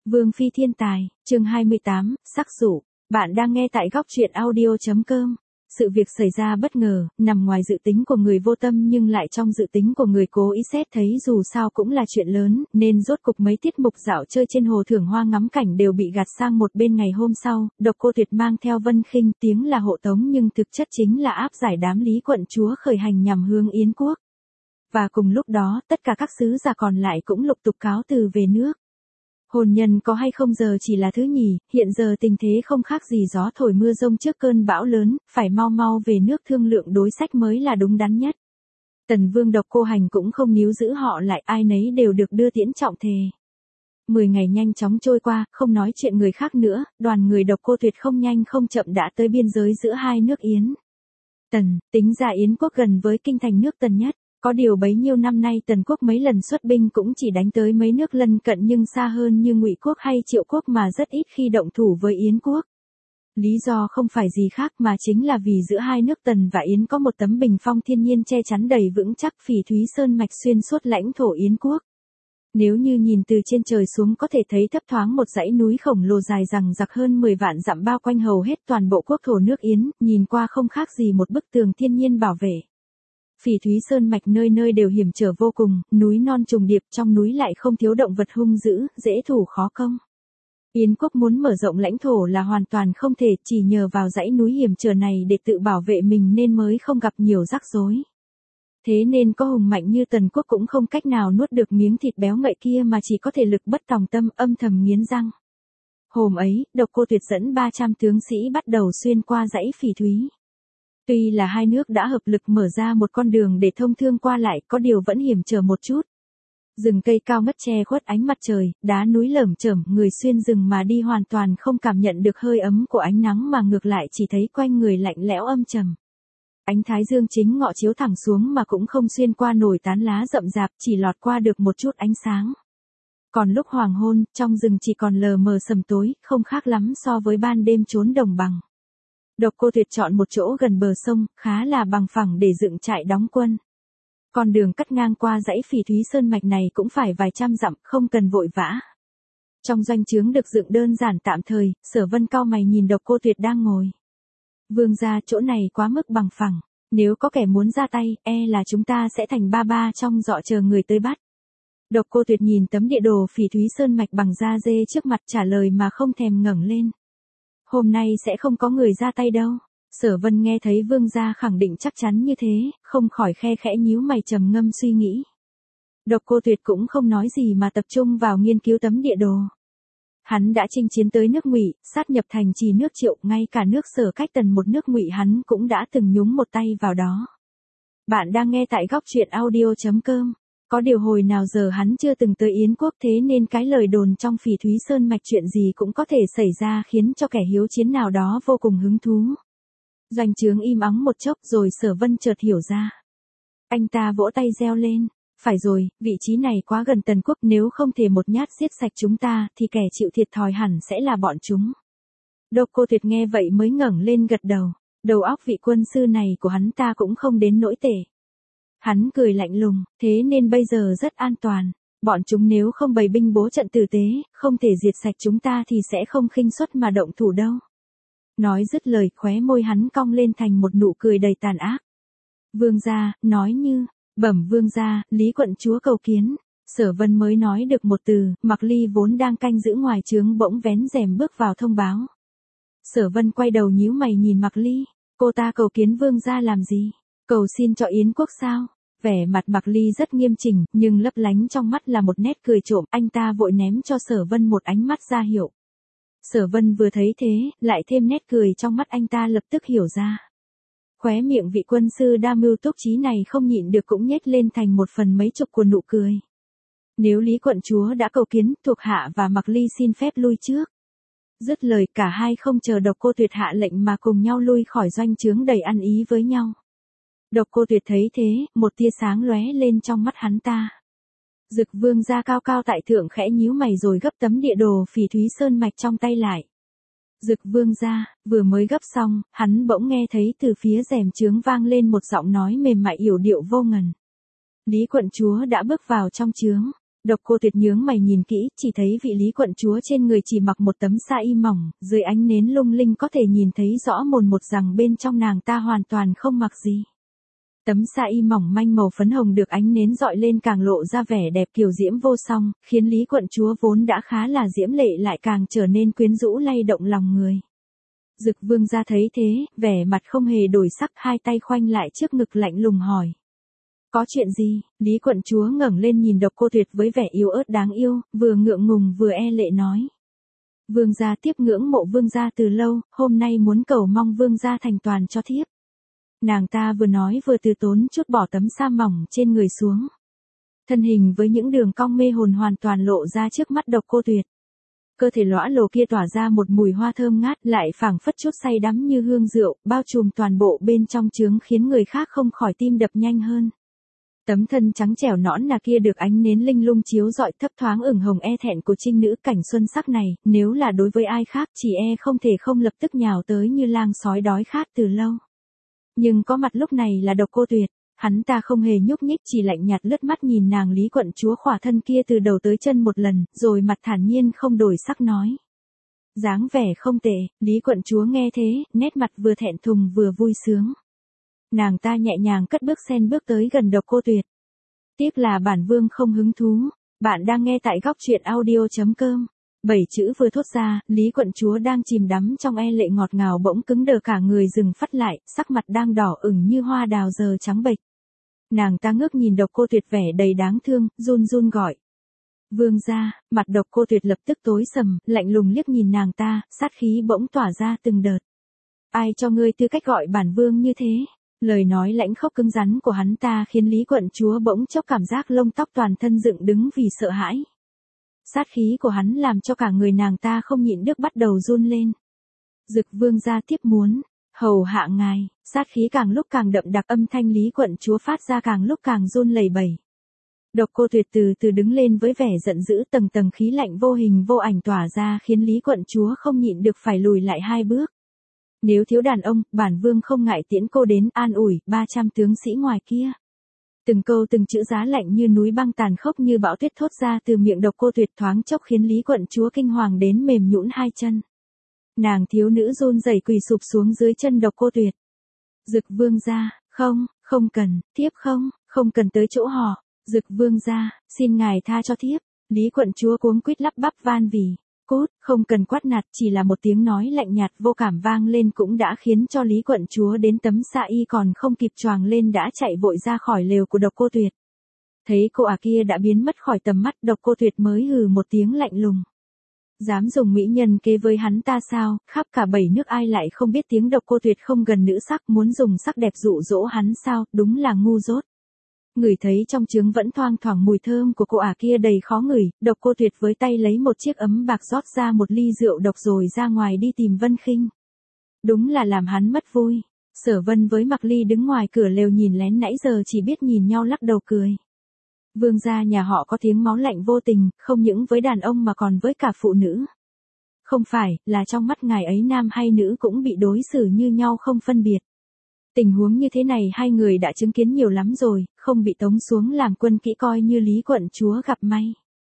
Vương Phi thiên tài, chương 28, sắc dụ. Bạn đang nghe tại góc truyện audio.com. Sự việc xảy ra bất ngờ, nằm ngoài dự tính của người vô tâm nhưng lại trong dự tính của người cố ý xét thấy dù sao cũng là chuyện lớn, nên rốt cục mấy tiết mục dạo chơi trên hồ Thưởng Hoa ngắm cảnh đều bị gạt sang một bên. Ngày hôm sau, Độc Cô Tuyệt mang theo Vân Khinh, tiếng là hộ tống nhưng thực chất chính là áp giải đám Lý quận chúa khởi hành nhằm hướng Yến quốc. Và cùng lúc đó, tất cả các sứ giả còn lại cũng lục tục cáo từ về nước. Hôn nhân có hay không giờ chỉ là thứ nhì, hiện giờ tình thế không khác gì gió thổi mưa rông trước cơn bão lớn, phải mau mau về nước thương lượng đối sách mới là đúng đắn nhất. Tần Vương Độc Cô Hành cũng không níu giữ họ lại, ai nấy đều được đưa tiễn trọng thề. 10 ngày nhanh chóng trôi qua, không nói chuyện người khác nữa, đoàn người Độc Cô Tuyệt không nhanh không chậm đã tới biên giới giữa hai nước Yến Tần, tính ra Yến quốc gần với kinh thành nước Tần nhất. Có điều bấy nhiêu năm nay Tần quốc mấy lần xuất binh cũng chỉ đánh tới mấy nước lân cận nhưng xa hơn như Ngụy quốc hay Triệu quốc mà rất ít khi động thủ với Yến quốc. Lý do không phải gì khác mà chính là vì giữa hai nước Tần và Yến có một tấm bình phong thiên nhiên che chắn đầy vững chắc, Phỉ Thúy Sơn mạch xuyên suốt lãnh thổ Yến quốc. Nếu như nhìn từ trên trời xuống có thể thấy thấp thoáng một dãy núi khổng lồ dài dằng dặc hơn 10 vạn dặm bao quanh hầu hết toàn bộ quốc thổ nước Yến, nhìn qua không khác gì một bức tường thiên nhiên bảo vệ. Phỉ Thúy Sơn mạch nơi nơi đều hiểm trở vô cùng, núi non trùng điệp, trong núi lại không thiếu động vật hung dữ, dễ thủ khó công. Yến quốc muốn mở rộng lãnh thổ là hoàn toàn không thể, chỉ nhờ vào dãy núi hiểm trở này để tự bảo vệ mình nên mới không gặp nhiều rắc rối. Thế nên có hùng mạnh như Tần quốc cũng không cách nào nuốt được miếng thịt béo ngậy kia mà chỉ có thể lực bất tòng tâm, âm thầm nghiến răng. Hôm ấy, Độc Cô Tuyệt dẫn 300 tướng sĩ bắt đầu xuyên qua dãy Phỉ Thúy. Tuy là hai nước đã hợp lực mở ra một con đường để thông thương qua lại, có điều vẫn hiểm trở một chút. Rừng cây cao ngất che khuất ánh mặt trời, đá núi lởm chởm, người xuyên rừng mà đi hoàn toàn không cảm nhận được hơi ấm của ánh nắng mà ngược lại chỉ thấy quanh người lạnh lẽo âm trầm. Ánh thái dương chính ngọ chiếu thẳng xuống mà cũng không xuyên qua nổi tán lá rậm rạp, chỉ lọt qua được một chút ánh sáng. Còn lúc hoàng hôn, trong rừng chỉ còn lờ mờ sầm tối, không khác lắm so với ban đêm trốn đồng bằng. Độc Cô Tuyệt chọn một chỗ gần bờ sông, khá là bằng phẳng để dựng trại đóng quân. Con đường cắt ngang qua dãy Phỉ Thúy Sơn mạch này cũng phải vài trăm dặm, không cần vội vã. Trong doanh trướng được dựng đơn giản tạm thời, Sở Vân cau mày nhìn Độc Cô Tuyệt đang ngồi. Vương gia, chỗ này quá mức bằng phẳng, nếu có kẻ muốn ra tay, là chúng ta sẽ thành ba ba trong dọ chờ người tới bắt. Độc Cô Tuyệt nhìn tấm địa đồ Phỉ Thúy Sơn mạch bằng da dê trước mặt trả lời mà không thèm ngẩng lên. Hôm nay sẽ không có người ra tay đâu. Sở Vân nghe thấy vương gia khẳng định chắc chắn như thế, không khỏi khe khẽ nhíu mày trầm ngâm suy nghĩ. Độc Cô Tuyệt cũng không nói gì mà tập trung vào nghiên cứu tấm địa đồ. Hắn đã chinh chiến tới nước Ngụy, sát nhập thành trì nước Triệu, ngay cả nước Sở cách Tần một nước Ngụy hắn cũng đã từng nhúng một tay vào đó. Bạn đang nghe tại góc truyện audio.com. Có điều hồi nào giờ hắn chưa từng tới Yến quốc, thế nên cái lời đồn trong Phỉ Thúy Sơn mạch chuyện gì cũng có thể xảy ra khiến cho kẻ hiếu chiến nào đó vô cùng hứng thú. Doanh trướng im ắng một chốc rồi Sở Vân chợt hiểu ra. Anh ta vỗ tay reo lên. Phải rồi, vị trí này quá gần Tần quốc, nếu không thể một nhát giết sạch chúng ta thì kẻ chịu thiệt thòi hẳn sẽ là bọn chúng. Độc Cô Tuyệt nghe vậy mới ngẩng lên gật đầu. Đầu óc vị quân sư này của hắn ta cũng không đến nỗi tệ. Hắn cười lạnh lùng, thế nên bây giờ rất an toàn. Bọn chúng nếu không bày binh bố trận tử tế, không thể diệt sạch chúng ta thì sẽ không khinh suất mà động thủ đâu. Nói dứt lời, khóe môi hắn cong lên thành một nụ cười đầy tàn ác. Vương gia, nói như, bẩm vương gia, Lý quận chúa cầu kiến. Sở Vân mới nói được một từ, Mặc Ly vốn đang canh giữ ngoài trướng bỗng vén rèm bước vào thông báo. Sở Vân quay đầu nhíu mày nhìn Mặc Ly, cô ta cầu kiến vương gia làm gì? Cầu xin cho Yến quốc sao? Vẻ mặt Mặc Ly rất nghiêm chỉnh, nhưng lấp lánh trong mắt là một nét cười trộm, anh ta vội ném cho Sở Vân một ánh mắt ra hiệu. Sở Vân vừa thấy thế, lại thêm nét cười trong mắt anh ta lập tức hiểu ra. Khóe miệng vị quân sư đa mưu túc trí này không nhịn được cũng nhếch lên thành một phần mấy chục của nụ cười. Nếu Lý quận chúa đã cầu kiến, thuộc hạ và Mặc Ly xin phép lui trước. Dứt lời cả hai không chờ Độc Cô Tuyệt hạ lệnh mà cùng nhau lui khỏi doanh trướng đầy ăn ý với nhau. Độc Cô Tuyệt thấy thế, một tia sáng lóe lên trong mắt hắn ta. Dực vương gia cao cao tại thượng khẽ nhíu mày rồi gấp tấm địa đồ Phỉ Thúy Sơn mạch trong tay lại. Dực vương gia, vừa mới gấp xong, hắn bỗng nghe thấy từ phía rèm trướng vang lên một giọng nói mềm mại yểu điệu vô ngần. Lý quận chúa đã bước vào trong trướng. Độc Cô Tuyệt nhướng mày nhìn kỹ, chỉ thấy vị Lý quận chúa trên người chỉ mặc một tấm sa y mỏng, dưới ánh nến lung linh có thể nhìn thấy rõ mồn một rằng bên trong nàng ta hoàn toàn không mặc gì. Tấm sa y mỏng manh màu phấn hồng được ánh nến dọi lên càng lộ ra vẻ đẹp kiều diễm vô song, khiến Lý quận chúa vốn đã khá là diễm lệ lại càng trở nên quyến rũ lay động lòng người. Dực Vương gia thấy thế, vẻ mặt không hề đổi sắc, hai tay khoanh lại trước ngực lạnh lùng hỏi. Có chuyện gì? Lý quận chúa ngẩng lên nhìn Độc Cô Tuyệt với vẻ yếu ớt đáng yêu, vừa ngượng ngùng vừa e lệ nói. Vương gia tiếp ngưỡng mộ vương gia từ lâu, hôm nay muốn cầu mong vương gia thành toàn cho thiếp. Nàng ta vừa nói vừa từ tốn chút bỏ tấm sa mỏng trên người xuống. Thân hình với những đường cong mê hồn hoàn toàn lộ ra trước mắt Độc Cô Tuyệt. Cơ thể lõa lồ kia tỏa ra một mùi hoa thơm ngát, lại phảng phất chút say đắm như hương rượu, bao trùm toàn bộ bên trong trướng khiến người khác không khỏi tim đập nhanh hơn. Tấm thân trắng trẻo nõn nà kia được ánh nến linh lung chiếu rọi, thấp thoáng ửng hồng e thẹn của trinh nữ cảnh xuân sắc này, nếu là đối với ai khác chỉ e không thể không lập tức nhào tới như lang sói đói khát từ lâu. Nhưng có mặt lúc này là Độc Cô Tuyệt, hắn ta không hề nhúc nhích, chỉ lạnh nhạt lướt mắt nhìn nàng Lý quận chúa khỏa thân kia từ đầu tới chân một lần, rồi mặt thản nhiên không đổi sắc nói. Dáng vẻ không tệ. Lý quận chúa nghe thế, nét mặt vừa thẹn thùng vừa vui sướng. Nàng ta nhẹ nhàng cất bước sen bước tới gần Độc Cô Tuyệt. Tiếc là bản vương không hứng thú. Bạn đang nghe tại góc truyện audio.com. 7 chữ vừa thốt ra, Lý quận chúa đang chìm đắm trong e lệ ngọt ngào bỗng cứng đờ cả người dừng phắt lại, sắc mặt đang đỏ ửng như hoa đào giờ trắng bệch. Nàng ta ngước nhìn Độc Cô Tuyệt vẻ đầy đáng thương, run run gọi. Vương gia. Mặt Độc Cô Tuyệt lập tức tối sầm, lạnh lùng liếc nhìn nàng ta, sát khí bỗng tỏa ra từng đợt. Ai cho ngươi tư cách gọi bản vương như thế? Lời nói lãnh khốc cứng rắn của hắn ta khiến Lý quận chúa bỗng chốc cảm giác lông tóc toàn thân dựng đứng vì sợ hãi. Sát khí của hắn làm cho cả người nàng ta không nhịn được bắt đầu run lên. Dực Vương gia tiếp muốn hầu hạ ngài. Sát khí càng lúc càng đậm đặc, âm thanh Lý quận chúa phát ra càng lúc càng run lẩy bẩy. Độc Cô Tuyệt từ từ đứng lên với vẻ giận dữ, tầng tầng khí lạnh vô hình vô ảnh tỏa ra khiến Lý quận chúa không nhịn được phải lùi lại 2 bước. Nếu thiếu đàn ông, bản vương không ngại tiễn cô đến an ủi 300 tướng sĩ ngoài kia. Từng câu từng chữ giá lạnh như núi băng tàn khốc như bão tuyết thốt ra từ miệng Độc Cô Tuyệt, thoáng chốc khiến Lý quận chúa kinh hoàng đến mềm nhũn 2 chân. Nàng thiếu nữ run rẩy quỳ sụp xuống dưới chân Độc Cô Tuyệt. Dực Vương gia, không cần, thiếp không cần tới chỗ họ. Dực Vương gia, xin ngài tha cho thiếp. Lý quận chúa cuống quýt lắp bắp van vỉ. Cút, không cần quát nạt, chỉ là một tiếng nói lạnh nhạt vô cảm vang lên cũng đã khiến cho Lý quận chúa đến tấm sa y còn không kịp choàng lên đã chạy vội ra khỏi lều của Độc Cô Tuyệt. Thấy cô kia đã biến mất khỏi tầm mắt, Độc Cô Tuyệt mới hừ một tiếng lạnh lùng. Dám dùng mỹ nhân kế với hắn ta sao? Khắp cả 7 nước ai lại không biết tiếng Độc Cô Tuyệt không gần nữ sắc, muốn dùng sắc đẹp dụ dỗ hắn sao? Đúng là ngu dốt. Ngửi thấy trong trướng vẫn thoang thoảng mùi thơm của cô kia đầy khó ngửi, Độc Cô Tuyệt với tay lấy một chiếc ấm bạc rót ra một ly rượu độc rồi ra ngoài đi tìm Vân Khinh. Đúng là làm hắn mất vui. Sở Vân với Mặc Ly đứng ngoài cửa lều nhìn lén nãy giờ chỉ biết nhìn nhau lắc đầu cười. Vương gia nhà họ có tiếng máu lạnh vô tình, không những với đàn ông mà còn với cả phụ nữ. Không phải, là trong mắt ngài ấy nam hay nữ cũng bị đối xử như nhau không phân biệt. Tình huống như thế này hai người đã chứng kiến nhiều lắm rồi, không bị tống xuống làm quân kỹ coi như Lý quận chúa gặp may.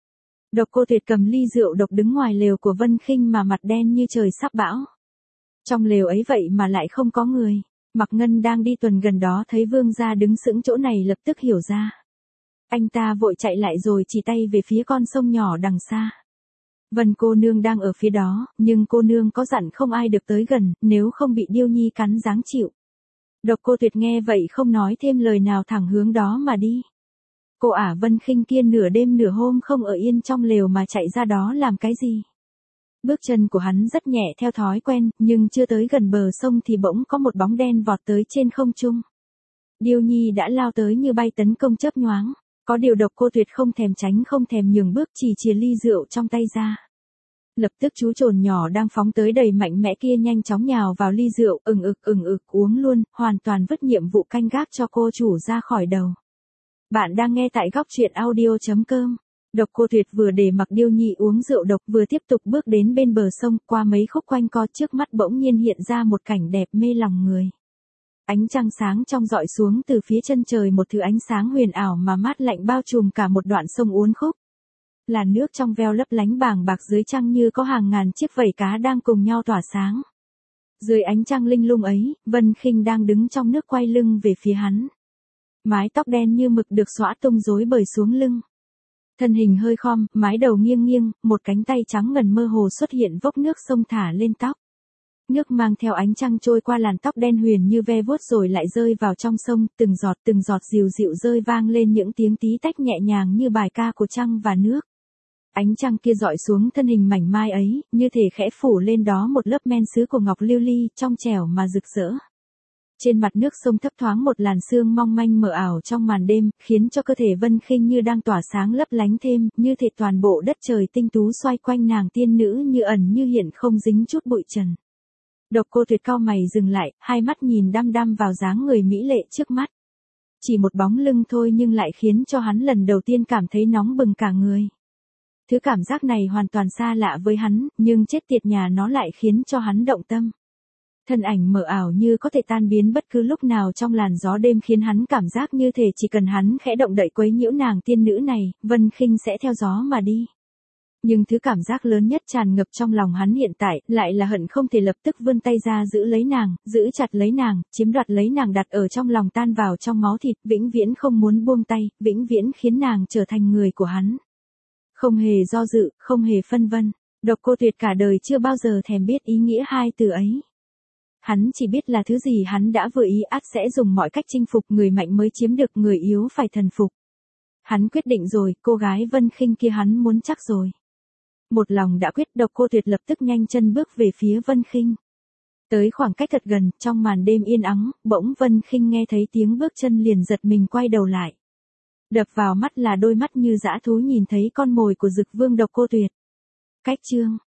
Độc Cô Tuyệt cầm ly rượu độc đứng ngoài lều của Vân Khinh mà mặt đen như trời sắp bão. Trong lều ấy vậy mà lại không có người. Mặc Ngân đang đi tuần gần đó thấy vương gia đứng sững chỗ này lập tức hiểu ra. Anh ta vội chạy lại rồi chỉ tay về phía con sông nhỏ đằng xa. Vân cô nương đang ở phía đó, nhưng cô nương có dặn không ai được tới gần, nếu không bị Điêu Nhi cắn giáng chịu. Độc Cô Tuyệt nghe vậy không nói thêm lời nào thẳng hướng đó mà đi. Cô Vân Khinh kia nửa đêm nửa hôm không ở yên trong lều mà chạy ra đó làm cái gì? Bước chân của hắn rất nhẹ theo thói quen, nhưng chưa tới gần bờ sông thì bỗng có một bóng đen vọt tới trên không trung. Điêu Nhi đã lao tới như bay tấn công chớp nhoáng. Có điều Độc Cô Tuyệt không thèm tránh không thèm nhường bước, chỉ chìa ly rượu trong tay ra. Lập tức chú trồn nhỏ đang phóng tới đầy mạnh mẽ kia nhanh chóng nhào vào ly rượu, ừng ực uống luôn, hoàn toàn vứt nhiệm vụ canh gác cho cô chủ ra khỏi đầu. Bạn đang nghe tại góc truyện audio.com. Độc Cô Tuyệt vừa để mặc Điêu Nhi uống rượu độc vừa tiếp tục bước đến bên bờ sông, qua mấy khúc quanh co trước mắt bỗng nhiên hiện ra một cảnh đẹp mê lòng người. Ánh trăng sáng trong dọi xuống từ phía chân trời, một thứ ánh sáng huyền ảo mà mát lạnh bao trùm cả một đoạn sông uốn khúc. Làn nước trong veo lấp lánh bàng bạc dưới trăng như có hàng ngàn chiếc vảy cá đang cùng nhau tỏa sáng. Dưới ánh trăng linh lung ấy, Vân Khinh đang đứng trong nước quay lưng về phía hắn. Mái tóc đen như mực được xõa tung rối bời xuống lưng. Thân hình hơi khom, mái đầu nghiêng nghiêng, một cánh tay trắng ngần mơ hồ xuất hiện vốc nước xông thả lên tóc. Nước mang theo ánh trăng trôi qua làn tóc đen huyền như ve vuốt rồi lại rơi vào trong sông, từng giọt dịu dịu rơi vang lên những tiếng tí tách nhẹ nhàng như bài ca của trăng và nước. Ánh trăng kia dọi xuống thân hình mảnh mai ấy, như thể khẽ phủ lên đó một lớp men sứ của ngọc lưu ly, trong trẻo mà rực rỡ. Trên mặt nước sông thấp thoáng một làn sương mong manh mờ ảo trong màn đêm, khiến cho cơ thể Vân Khinh như đang tỏa sáng lấp lánh thêm, như thể toàn bộ đất trời tinh tú xoay quanh nàng tiên nữ như ẩn như hiện không dính chút bụi trần. Độc Cô Tuyệt cau mày dừng lại, hai mắt nhìn đăm đăm vào dáng người mỹ lệ trước mắt. Chỉ một bóng lưng thôi nhưng lại khiến cho hắn lần đầu tiên cảm thấy nóng bừng cả người. Thứ cảm giác này hoàn toàn xa lạ với hắn, nhưng chết tiệt nhà nó lại khiến cho hắn động tâm. Thân ảnh mờ ảo như có thể tan biến bất cứ lúc nào trong làn gió đêm khiến hắn cảm giác như thể chỉ cần hắn khẽ động đậy quấy nhiễu nàng tiên nữ này, Vân Khinh sẽ theo gió mà đi. Nhưng thứ cảm giác lớn nhất tràn ngập trong lòng hắn hiện tại, lại là hận không thể lập tức vươn tay ra giữ lấy nàng, giữ chặt lấy nàng, chiếm đoạt lấy nàng đặt ở trong lòng tan vào trong máu thịt, vĩnh viễn không muốn buông tay, vĩnh viễn khiến nàng trở thành người của hắn. Không hề do dự, không hề phân vân, Độc Cô Tuyệt cả đời chưa bao giờ thèm biết ý nghĩa hai từ ấy. Hắn chỉ biết là thứ gì hắn đã vừa ý ắt sẽ dùng mọi cách chinh phục, người mạnh mới chiếm được, người yếu phải thần phục. Hắn quyết định rồi, cô gái Vân Khinh kia hắn muốn chắc rồi. Một lòng đã quyết, Độc Cô Tuyệt lập tức nhanh chân bước về phía Vân Khinh. Tới khoảng cách thật gần, trong màn đêm yên ắng, bỗng Vân Khinh nghe thấy tiếng bước chân liền giật mình quay đầu lại. Đập vào mắt là đôi mắt như dã thú nhìn thấy con mồi của Dực Vương Độc Cô Tuyệt. Cách chương